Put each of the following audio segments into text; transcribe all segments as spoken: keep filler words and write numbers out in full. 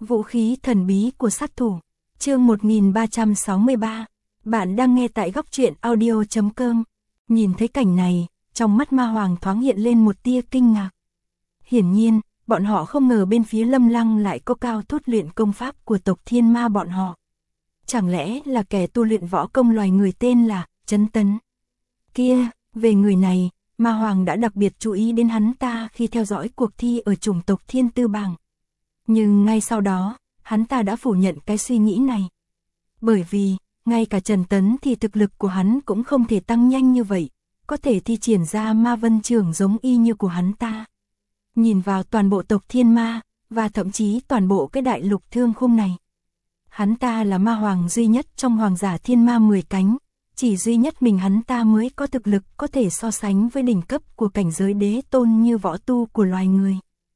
Vũ khí thần bí của sát thủ. Chương một nghìn ba trăm sáu mươi ba. Bạn đang nghe tại góc truyện audio chấm com. Nhìn thấy cảnh này, trong mắt Ma Hoàng thoáng hiện lên một tia kinh ngạc. Hiển nhiên, bọn họ không ngờ bên phía Lâm Lăng lại có cao thốt luyện công pháp của tộc Thiên Ma bọn họ. Chẳng lẽ là kẻ tu luyện võ công loài người tên là Trấn Tấn? Kia, về người này, Ma Hoàng đã đặc biệt chú ý đến hắn ta khi theo dõi cuộc thi ở chủng tộc Thiên Tư Bảng. Nhưng ngay sau đó, hắn ta đã phủ nhận cái suy nghĩ này. Bởi vì, ngay cả Trần Tấn thì thực lực của hắn cũng không thể tăng nhanh như vậy, có thể thi triển ra ma vân trường giống y như của hắn ta. Nhìn vào toàn bộ tộc Thiên Ma, và thậm chí toàn bộ cái đại lục thương khung này. Hắn ta là ma hoàng duy nhất trong hoàng giả thiên ma mười cánh, chỉ duy nhất mình hắn ta mới có thực lực có thể so sánh với đỉnh cấp của cảnh giới đế tôn như võ tu của loài người.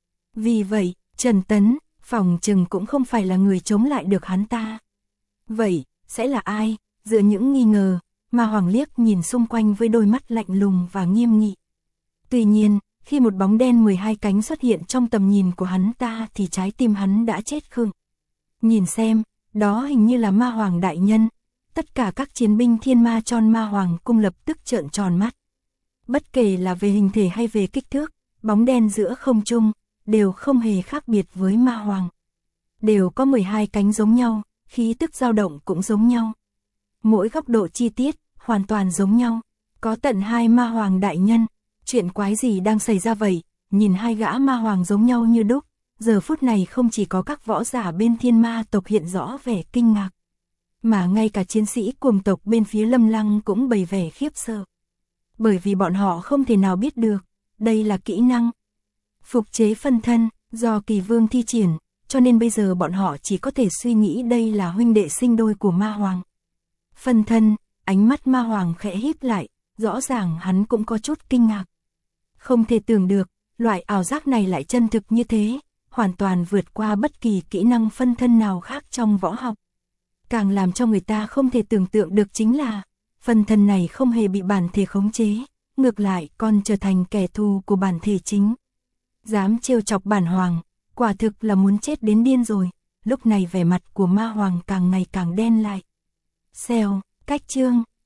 Vì vậy, Trần Tấn, phòng chừng cũng không phải là người chống lại được hắn ta. Vậy, sẽ là ai? Dựa những nghi ngờ, Ma Hoàng liếc nhìn xung quanh với đôi mắt lạnh lùng và nghiêm nghị. Tuy nhiên, khi một bóng đen mười hai cánh xuất hiện trong tầm nhìn của hắn ta thì trái tim hắn đã chết khựng. Nhìn xem, đó hình như là Ma Hoàng đại nhân. Tất cả các chiến binh Thiên Ma Tròn Ma Hoàng cung lập tức trợn tròn mắt. Bất kể là về hình thể hay về kích thước, bóng đen giữa không trung đều không hề khác biệt với Ma Hoàng. Đều có mười hai cánh giống nhau, khí tức dao động cũng giống nhau. Mỗi góc độ chi tiết hoàn toàn giống nhau. Có tận hai Ma Hoàng đại nhân. Chuyện quái gì đang xảy ra vậy? Nhìn hai gã Ma Hoàng giống nhau như đúc. Giờ phút này không chỉ có các võ giả bên Thiên Ma tộc hiện rõ vẻ kinh ngạc, mà ngay cả chiến sĩ cuồng tộc bên phía Lâm Lăng cũng bày vẻ khiếp sợ. Bởi vì bọn họ không thể nào biết được, đây là kỹ năng phục chế phân thân, do Kỳ Vương thi triển, cho nên bây giờ bọn họ chỉ có thể suy nghĩ đây là huynh đệ sinh đôi của Ma Hoàng. Phân thân, ánh mắt Ma Hoàng khẽ híp lại, rõ ràng hắn cũng có chút kinh ngạc. Không thể tưởng được, loại ảo giác này lại chân thực như thế, hoàn toàn vượt qua bất kỳ kỹ năng phân thân nào khác trong võ học. Càng làm cho người ta không thể tưởng tượng được chính là, phân thân này không hề bị bản thể khống chế, ngược lại còn trở thành kẻ thù của bản thể chính. Dám trêu chọc bản hoàng, quả thực là muốn chết đến điên rồi. Lúc này vẻ mặt của Ma Hoàng càng ngày càng đen lại. Xèo, cách chương.